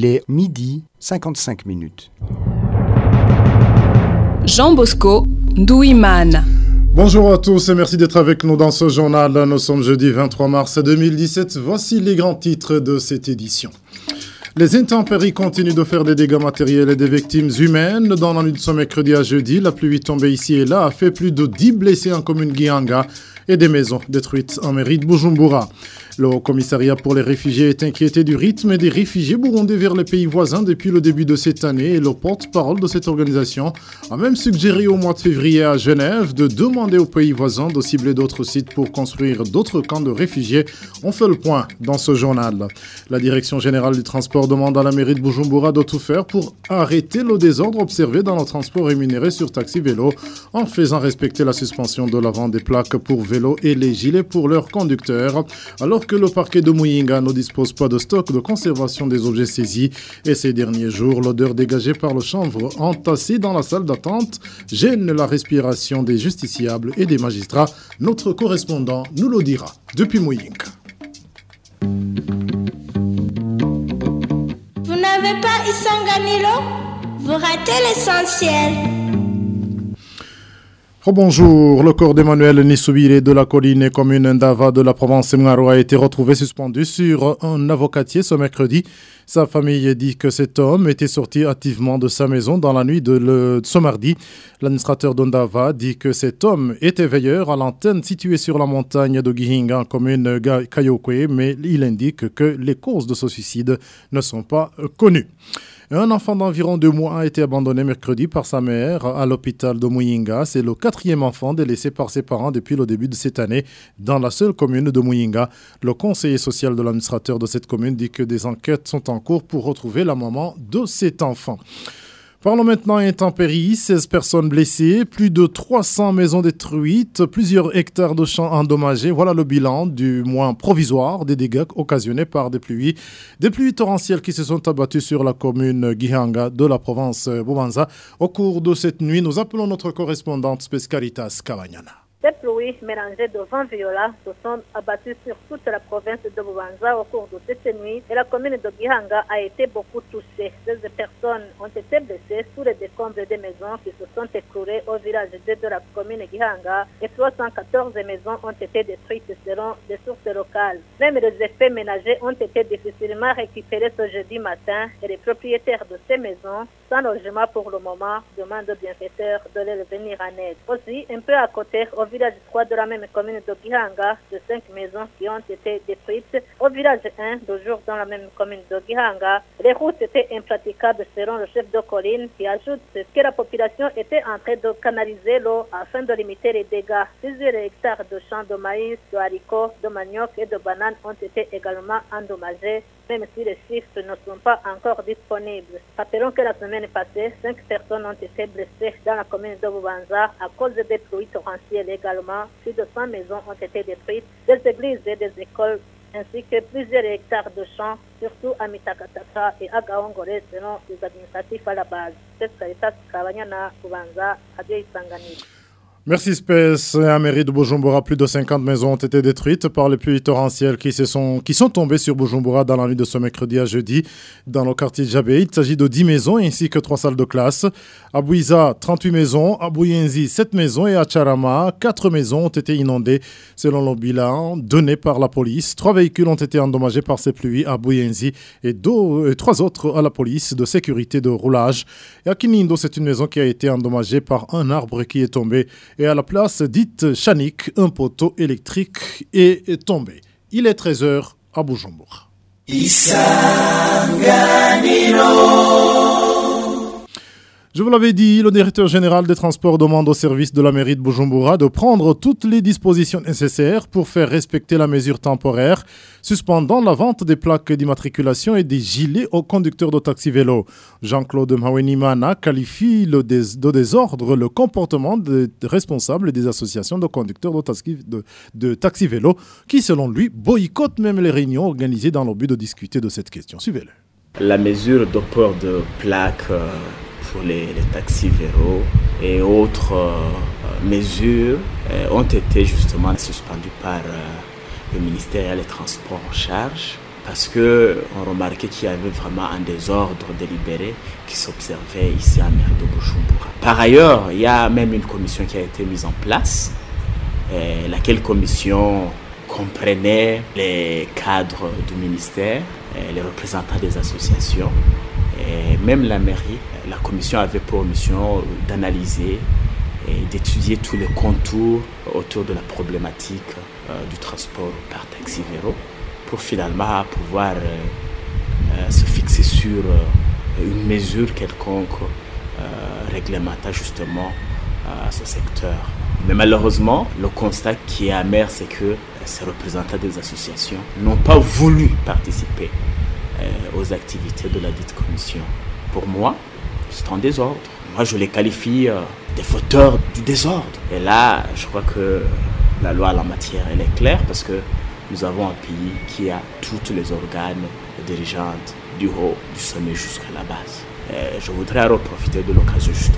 Il est 12h55. Jean Bosco Ndouimana. Bonjour à tous et merci d'être avec nous dans ce journal. Nous sommes jeudi 23 mars 2017. Voici les grands titres de cette édition. Les intempéries continuent de faire des dégâts matériels et des victimes humaines. Dans la nuit de ce mercredi à jeudi, la pluie tombée ici et là a fait plus de 10 blessés en commune Gihanga et des maisons détruites en mairie de Bujumbura. Le Haut-Commissariat pour les réfugiés est inquiété du rythme des réfugiés burundais vers les pays voisins depuis le début de cette année et le porte-parole de cette organisation a même suggéré au mois de février à Genève de demander aux pays voisins de cibler d'autres sites pour construire d'autres camps de réfugiés. On fait le point dans ce journal. La Direction générale du transport demande à la mairie de Bujumbura de tout faire pour arrêter le désordre observé dans le transport rémunéré sur taxi-vélo en faisant respecter la suspension de la vente des plaques pour vélo et les gilets pour leurs conducteurs. Alors que le parquet de Muyinga ne dispose pas de stock de conservation des objets saisis et ces derniers jours, l'odeur dégagée par le chanvre entassé dans la salle d'attente gêne la respiration des justiciables et des magistrats. Notre correspondant nous le dira depuis Muyinga. Vous n'avez pas Isanganilo? Vous ratez l'essentiel. Bonjour, le corps d'Emmanuel Nissoubiré de la colline et commune d'Ava de la province Mngaro a été retrouvé suspendu sur un avocatier ce mercredi. Sa famille dit que cet homme était sorti hâtivement de sa maison dans la nuit de ce mardi. L'administrateur d'Ondava dit que cet homme était veilleur à l'antenne située sur la montagne de Gihinga en commune Kayokwe, mais il indique que les causes de ce suicide ne sont pas connues. Un enfant d'environ 2 mois a été abandonné mercredi par sa mère à l'hôpital de Muyinga. C'est le 4e enfant délaissé par ses parents depuis le début de cette année dans la seule commune de Muyinga. Le conseiller social de l'administrateur de cette commune dit que des enquêtes sont en cours pour retrouver la maman de cet enfant. Parlons maintenant intempéries, 16 personnes blessées, plus de 300 maisons détruites, plusieurs hectares de champs endommagés. Voilà le bilan, du moins provisoire, des dégâts occasionnés par des pluies torrentielles qui se sont abattues sur la commune Gihanga de la province Bubanza. Au cours de cette nuit, nous appelons notre correspondante Pescaritas Kawanyana. Ces pluies mélangées de vents violents se sont abattues sur toute la province de Bubanza au cours de cette nuit et la commune de Gihanga a été beaucoup touchée. 16 personnes ont été blessées sous les décombres des maisons qui se sont écroulées au village 2 de la commune Gihanga et 314 maisons ont été détruites selon des sources locales. Même les effets ménagers ont été difficilement récupérés ce jeudi matin et les propriétaires de ces maisons, sans logement pour le moment, demandent aux bienfaiteurs de les venir en aide. Aussi, un peu à côté, au village 3 de la même commune de Gihanga, de 5 maisons qui ont été détruites. Au village 1, toujours dans la même commune de Gihanga, les routes étaient impraticables selon le chef de colline qui ajoute que la population était en train de canaliser l'eau afin de limiter les dégâts. Plusieurs hectares de champs de maïs, de haricots, de manioc et de bananes ont été également endommagés, même si les chiffres ne sont pas encore disponibles. Rappelons que la semaine passée, 5 personnes ont été blessées dans la commune de Bubanza à cause des pluies torrentielles également. Plus de 100 maisons ont été détruites, des églises et des écoles, ainsi que plusieurs hectares de champs, surtout à Mitakataka et à Gaongore, selon les administratifs à la base. C'est Caritas Kawanyana, Bubanza, Radio Isanganiro. Merci Spes. À mairie de Bujumbura, plus de 50 maisons ont été détruites par les pluies torrentielles qui sont tombées sur Bujumbura dans la nuit de ce mercredi à jeudi. Dans le quartier Djabé, il s'agit de 10 maisons ainsi que 3 salles de classe. À Bouiza, 38 maisons. À Bouyenzi, 7 maisons. Et à Tcharama, 4 maisons ont été inondées selon le bilan donné par la police. 3 véhicules ont été endommagés par ces pluies à Bouyenzi et 3 autres à la police de sécurité de roulage. Et à Kinindo, c'est une maison qui a été endommagée par un arbre qui est tombé. Et à la place dite Chanik, un poteau électrique est tombé. Il est 13h à Bujumbura. Je vous l'avais dit, le directeur général des transports demande au service de la mairie de Bujumbura de prendre toutes les dispositions nécessaires pour faire respecter la mesure temporaire, suspendant la vente des plaques d'immatriculation et des gilets aux conducteurs de taxi-vélo. Jean-Claude Mhawenimana qualifie de désordre le comportement des responsables des associations de conducteurs de taxi-vélo qui, selon lui, boycottent même les réunions organisées dans le but de discuter de cette question. Suivez-le. La mesure de port de plaques pour les taxis-vélos et autres mesures ont été justement suspendues par le ministère des Transports en charge parce qu'on remarquait qu'il y avait vraiment un désordre délibéré qui s'observait ici à mairie de Bujumbura. Par ailleurs, il y a même une commission qui a été mise en place, laquelle commission comprenait les cadres du ministère, les représentants des associations, et même la mairie. La commission avait pour mission d'analyser et d'étudier tous les contours autour de la problématique du transport par taxi vélo pour finalement pouvoir se fixer sur une mesure quelconque réglementant justement ce secteur. Mais malheureusement, le constat qui est amer, c'est que ces représentants des associations n'ont pas voulu participer aux activités de la dite commission. Pour moi, c'est un désordre. Moi, je les qualifie des fauteurs du désordre. Et là, je crois que la loi en la matière, elle est claire parce que nous avons un pays qui a tous les organes dirigeantes du haut, du sommet jusqu'à la base. Et je voudrais alors profiter de l'occasion juste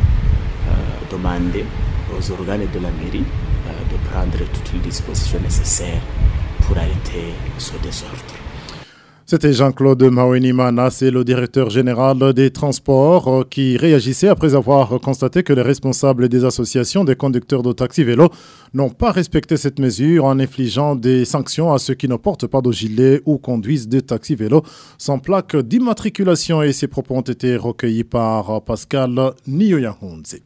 pour demander aux organes de la mairie de prendre toutes les dispositions nécessaires pour arrêter ce désordre. C'était Jean-Claude Mawenimana, c'est le directeur général des transports qui réagissait après avoir constaté que les responsables des associations des conducteurs de taxi vélo n'ont pas respecté cette mesure en infligeant des sanctions à ceux qui ne portent pas de gilet ou conduisent des taxis vélos sans plaque d'immatriculation. Et ces propos ont été recueillis par Pascal Niyoyahunze.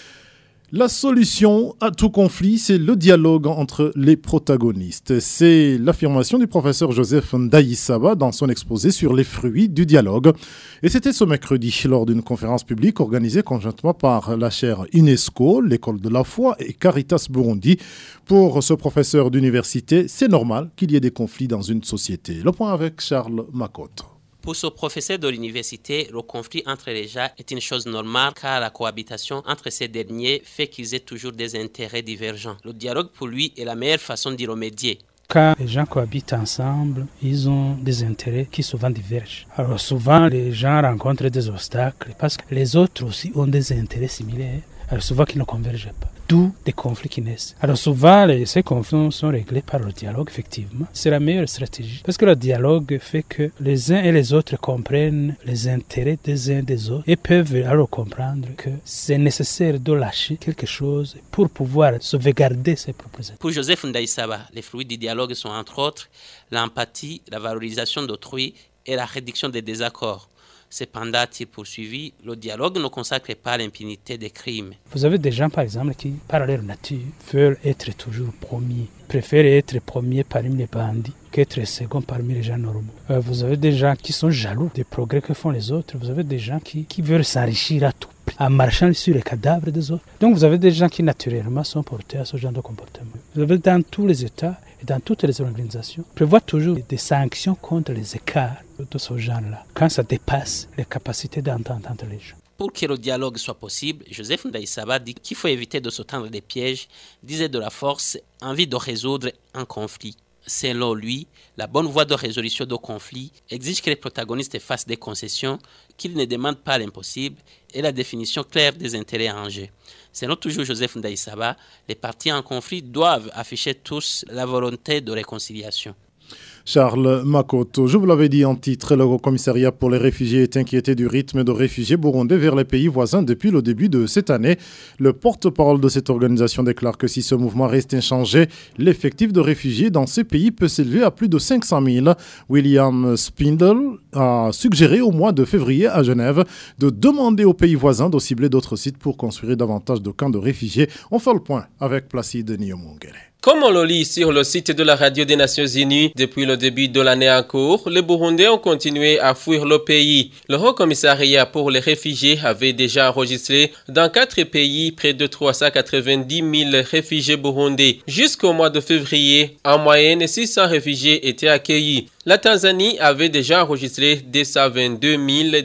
La solution à tout conflit, c'est le dialogue entre les protagonistes. C'est l'affirmation du professeur Joseph Ndaïsaba dans son exposé sur les fruits du dialogue. Et c'était ce mercredi lors d'une conférence publique organisée conjointement par la chaire UNESCO, l'École de la foi et Caritas Burundi. Pour ce professeur d'université, c'est normal qu'il y ait des conflits dans une société. Le point avec Charles Makoto. Pour ce professeur de l'université, le conflit entre les gens est une chose normale car la cohabitation entre ces derniers fait qu'ils aient toujours des intérêts divergents. Le dialogue pour lui est la meilleure façon d'y remédier. Quand les gens cohabitent ensemble, ils ont des intérêts qui souvent divergent. Alors souvent, les gens rencontrent des obstacles parce que les autres aussi ont des intérêts similaires. Alors souvent qu'ils ne convergent pas. D'où des conflits qui naissent. Alors souvent, ces conflits sont réglés par le dialogue, effectivement. C'est la meilleure stratégie. Parce que le dialogue fait que les uns et les autres comprennent les intérêts des uns des autres et peuvent alors comprendre que c'est nécessaire de lâcher quelque chose pour pouvoir sauvegarder ses propres intérêts. Pour Joseph Ndaïsaba, les fruits du dialogue sont entre autres l'empathie, la valorisation d'autrui et la réduction des désaccords. Cependant, a-t-il poursuivi, le dialogue ne consacre pas l'impunité des crimes. Vous avez des gens, par exemple, qui, par leur nature, veulent être toujours premiers, préfèrent être premiers parmi les bandits qu'être second parmi les gens normaux. Vous avez des gens qui sont jaloux des progrès que font les autres. Vous avez des gens qui veulent s'enrichir à tout prix, en marchant sur les cadavres des autres. Donc vous avez des gens qui, naturellement, sont portés à ce genre de comportement. Vous avez dans tous les États et dans toutes les organisations, prévoit toujours des sanctions contre les écarts de ce genre-là, quand ça dépasse les capacités d'entente entre les gens. Pour que le dialogue soit possible, Joseph Ndaïsaba dit qu'il faut éviter de se tendre des pièges, d'user de la force, envie de résoudre un conflit. Selon lui, la bonne voie de résolution de conflits exige que les protagonistes fassent des concessions, qu'ils ne demandent pas l'impossible et la définition claire des intérêts en jeu. Selon toujours Joseph Ndaïsaba, les parties en conflit doivent afficher tous la volonté de réconciliation. Charles Makoto, je vous l'avais dit en titre, le Haut-Commissariat pour les réfugiés est inquiété du rythme de réfugiés burundais vers les pays voisins depuis le début de cette année. Le porte-parole de cette organisation déclare que si ce mouvement reste inchangé, l'effectif de réfugiés dans ces pays peut s'élever à plus de 500 000. William Spindle a suggéré au mois de février à Genève de demander aux pays voisins de cibler d'autres sites pour construire davantage de camps de réfugiés. On fait le point avec Placide Nyomongere. Comme on le lit sur le site de la Radio des Nations Unies, depuis le début de l'année en cours, les Burundais ont continué à fuir le pays. Le Haut-Commissariat pour les réfugiés avait déjà enregistré dans 4 pays près de 390 000 réfugiés burundais. Jusqu'au mois de février, en moyenne, 600 réfugiés étaient accueillis. La Tanzanie avait déjà enregistré 222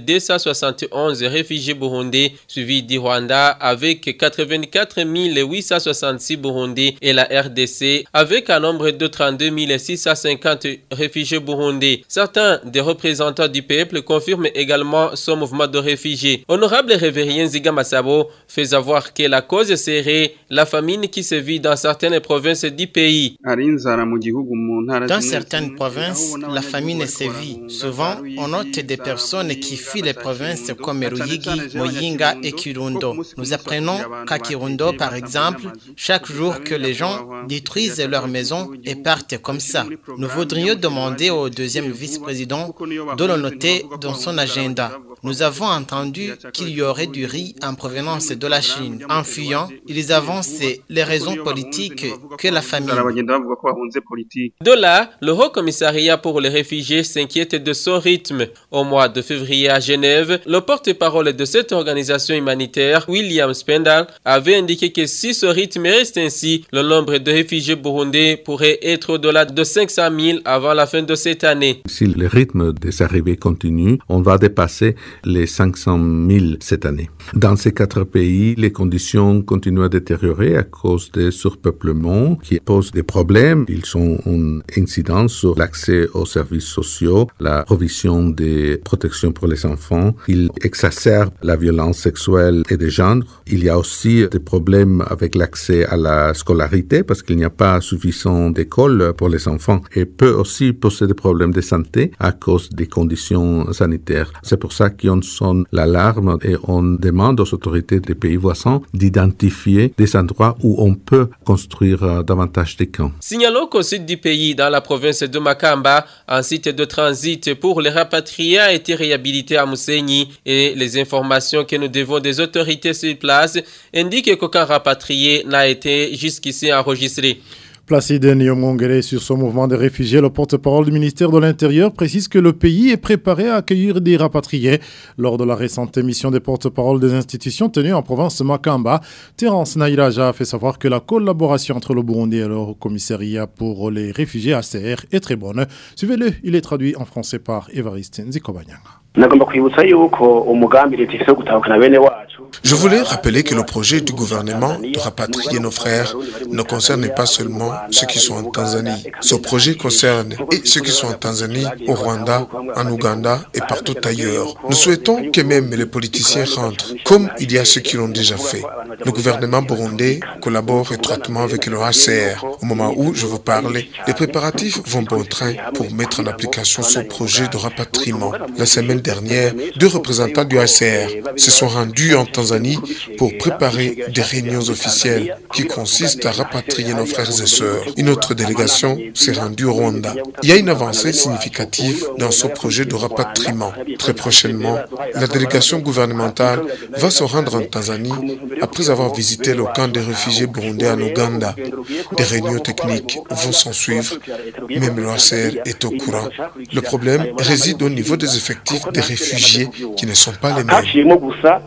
271 réfugiés burundais, suivi du Rwanda avec 84 866 burundais et la RDC RDC avec un nombre de 32 650 réfugiés burundais. Certains des représentants du peuple confirment également ce mouvement de réfugiés. Honorable révérien Ziga Massabo fait savoir que la cause serait la famine qui sévit dans certaines provinces du pays. Dans certaines provinces, la famine sévit. Souvent, on note des personnes qui fuient les provinces comme Ruyigi, Muyinga et Kirundo. Nous apprenons qu'à Kirundo, par exemple, chaque jour que les gens détruisent leurs maisons et partent comme ça. Nous voudrions demander au deuxième vice-président de le noter dans son agenda. Nous avons entendu qu'il y aurait du riz en provenance de la Chine. En fuyant, ils avancent les raisons politiques que la famine. De là, le Haut Commissariat pour les réfugiés s'inquiète de son rythme. Au mois de février à Genève, le porte-parole de cette organisation humanitaire, William Spendal, avait indiqué que si ce rythme reste ainsi, le nombre de réfugiés burundais pourrait être au-delà de 500 000 avant la fin de cette année. Si le rythme des arrivées continue, on va dépasser les 500 000 cette année. Dans ces 4 pays, les conditions continuent à détériorer à cause des surpeuplements qui posent des problèmes. Ils ont une incidence sur l'accès aux services sociaux, la provision des protections pour les enfants. Ils exacerbent la violence sexuelle et de genre. Il y a aussi des problèmes avec l'accès à la scolarité parce qu'il n'y a pas suffisamment d'écoles pour les enfants et peut aussi poser des problèmes de santé à cause des conditions sanitaires. C'est pour ça qu'on sonne l'alarme et on demande aux autorités des pays voisins d'identifier des endroits où on peut construire davantage de camps. Signalons qu'au sud du pays, dans la province de Makamba, un site de transit pour les rapatriés a été réhabilité à Mousseini et les informations que nous devons des autorités sur place indiquent qu'aucun rapatrié n'a été jusqu'ici enregistré. Placide Nyongongere sur ce mouvement de réfugiés, le porte-parole du ministère de l'Intérieur précise que le pays est préparé à accueillir des rapatriés. Lors de la récente émission des porte-paroles des institutions tenues en province de Makamba, Terence Nairaja a fait savoir que la collaboration entre le Burundi et le commissariat pour les réfugiés HCR est très bonne. Suivez-le, il est traduit en français par Évariste Nzikobanyanga. Je voulais rappeler que le projet du gouvernement de rapatrier nos frères ne concerne pas seulement ceux qui sont en Tanzanie. Ce projet concerne et ceux qui sont en Tanzanie, au Rwanda, en Ouganda et partout ailleurs. Nous souhaitons que même les politiciens rentrent, comme il y a ceux qui l'ont déjà fait. Le gouvernement burundais collabore étroitement avec le HCR. Au moment où je vous parle, les préparatifs vont bon train pour mettre en application ce projet de rapatriement. La semaine dernière, 2 représentants du HCR se sont rendus en Tanzanie pour préparer des réunions officielles qui consistent à rapatrier nos frères et sœurs. Une autre délégation s'est rendue au Rwanda. Il y a une avancée significative dans ce projet de rapatriement. Très prochainement, la délégation gouvernementale va se rendre en Tanzanie après avoir visité le camp des réfugiés burundais en Ouganda. Des réunions techniques vont s'en suivre. Même le HCR est au courant. Le problème réside au niveau des effectifs des réfugiés qui ne sont pas les mêmes.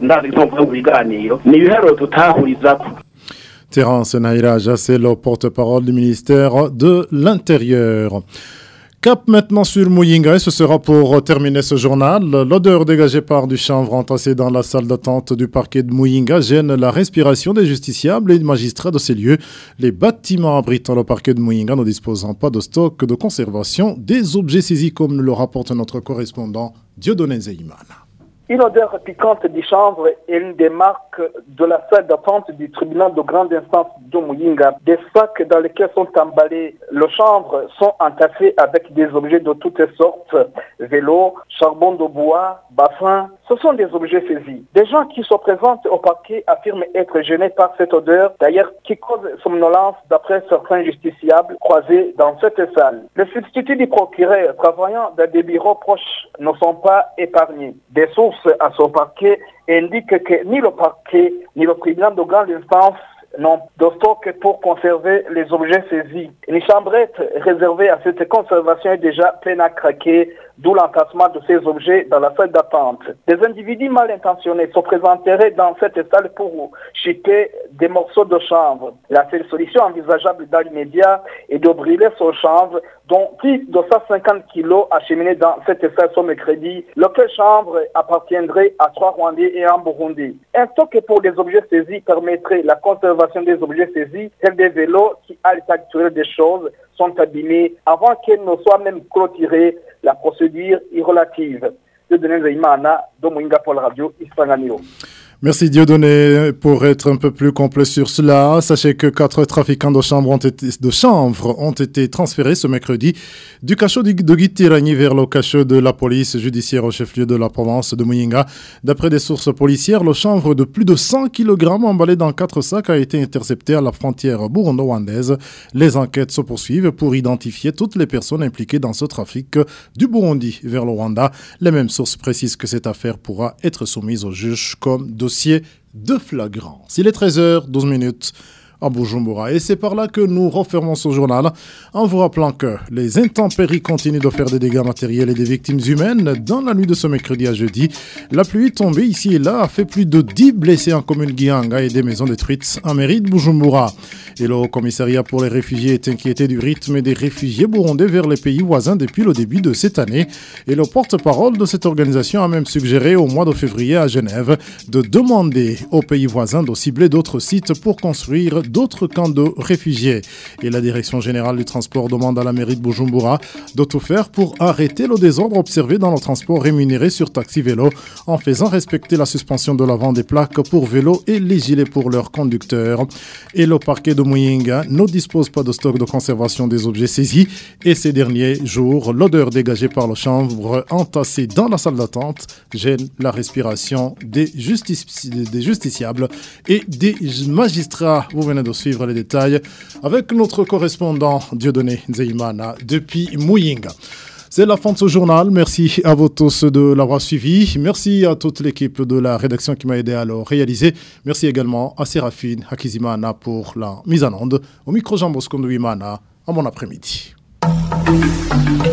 Terence Nairaja, c'est le porte-parole du ministère de l'Intérieur. Cap maintenant sur Muyinga et ce sera pour terminer ce journal. L'odeur dégagée par du chanvre entassé dans la salle d'attente du parquet de Muyinga gêne la respiration des justiciables et des magistrats de ces lieux. Les bâtiments abritant le parquet de Muyinga ne disposant pas de stock de conservation des objets saisis comme le rapporte notre correspondant Dieudonné Zeimana. Une odeur piquante du chanvre est une des marques de la salle d'attente du tribunal de grande instance de Muyinga. Des sacs dans lesquels sont emballés le chanvre sont entassés avec des objets de toutes sortes, vélos, charbon de bois, bassins. Ce sont des objets saisis. Des gens qui se présentent au parquet affirment être gênés par cette odeur, d'ailleurs qui cause somnolence d'après certains justiciables croisés dans cette salle. Les substituts du procureur travaillant dans des bureaux proches ne sont pas épargnés. Des sources à ce parquet indiquent que ni le parquet ni le tribunal de grande instance n'ont de stock pour conserver les objets saisis. Une chambrette réservée à cette conservation est déjà pleine à craquer d'où l'entassement de ces objets dans la salle d'attente. Des individus mal intentionnés se présenteraient dans cette salle pour chipper des morceaux de chanvre. La seule solution envisageable dans l'immédiat est de brûler ce chanvre, dont plus de 150 kilos acheminés dans cette salle ce mercredi, lequel chanvre appartiendrait à 3 Rwandais et un Burundi. Un stock pour des objets saisis permettrait la conservation des objets saisis, tels des vélos qui, à l'état actuel des choses, sont abîmés avant qu'elles ne soient même clôturées. La procédure est relative. Dieudonné Nzeyimana, Domoinga pour la radio Isanganiro. Merci Dieudonné. Pour être un peu plus complet sur cela, sachez que 4 trafiquants de chanvre ont été transférés ce mercredi du cachot de Gitirani vers le cachot de la police judiciaire au chef-lieu de la province de Muyinga. D'après des sources policières, le chanvre de plus de 100 kg emballé dans 4 sacs a été intercepté à la frontière burundo-rwandaise. Les enquêtes se poursuivent pour identifier toutes les personnes impliquées dans ce trafic du Burundi vers le Rwanda. Les mêmes sources précisent que cette affaire pourra être soumise au juge comme dossier de flagrance. Il est 13h12 à Bujumbura. Et c'est par là que nous refermons ce journal en vous rappelant que les intempéries continuent de faire des dégâts matériels et des victimes humaines. Dans la nuit de ce mercredi à jeudi, la pluie tombée ici et là a fait plus de 10 blessés en commune Gihanga et des maisons détruites en mairie de Bujumbura. Et le commissariat pour les réfugiés est inquiété du rythme des réfugiés burundais vers les pays voisins depuis le début de cette année. Et le porte-parole de cette organisation a même suggéré au mois de février à Genève de demander aux pays voisins de cibler d'autres sites pour construire d'autres camps de réfugiés. Et la direction générale du transport demande à la mairie de Bujumbura de tout faire pour arrêter le désordre observé dans le transport rémunéré sur taxi-vélo en faisant respecter la suspension de la vente des plaques pour vélo et les gilets pour leurs conducteurs. Et le parquet de Muyinga ne dispose pas de stock de conservation des objets saisis et ces derniers jours, l'odeur dégagée par le chanvre entassé dans la salle d'attente gêne la respiration des justiciables et des magistrats. Vous venez de suivre les détails avec notre correspondant Dieudonné Nzeyimana depuis Muyinga. C'est la fin de ce journal. Merci à vous tous de l'avoir suivi. Merci à toute l'équipe de la rédaction qui m'a aidé à le réaliser. Merci également à Séraphine Hakizimana pour la mise en onde. Au micro Jean Bosco Ndouimana, à bon après-midi.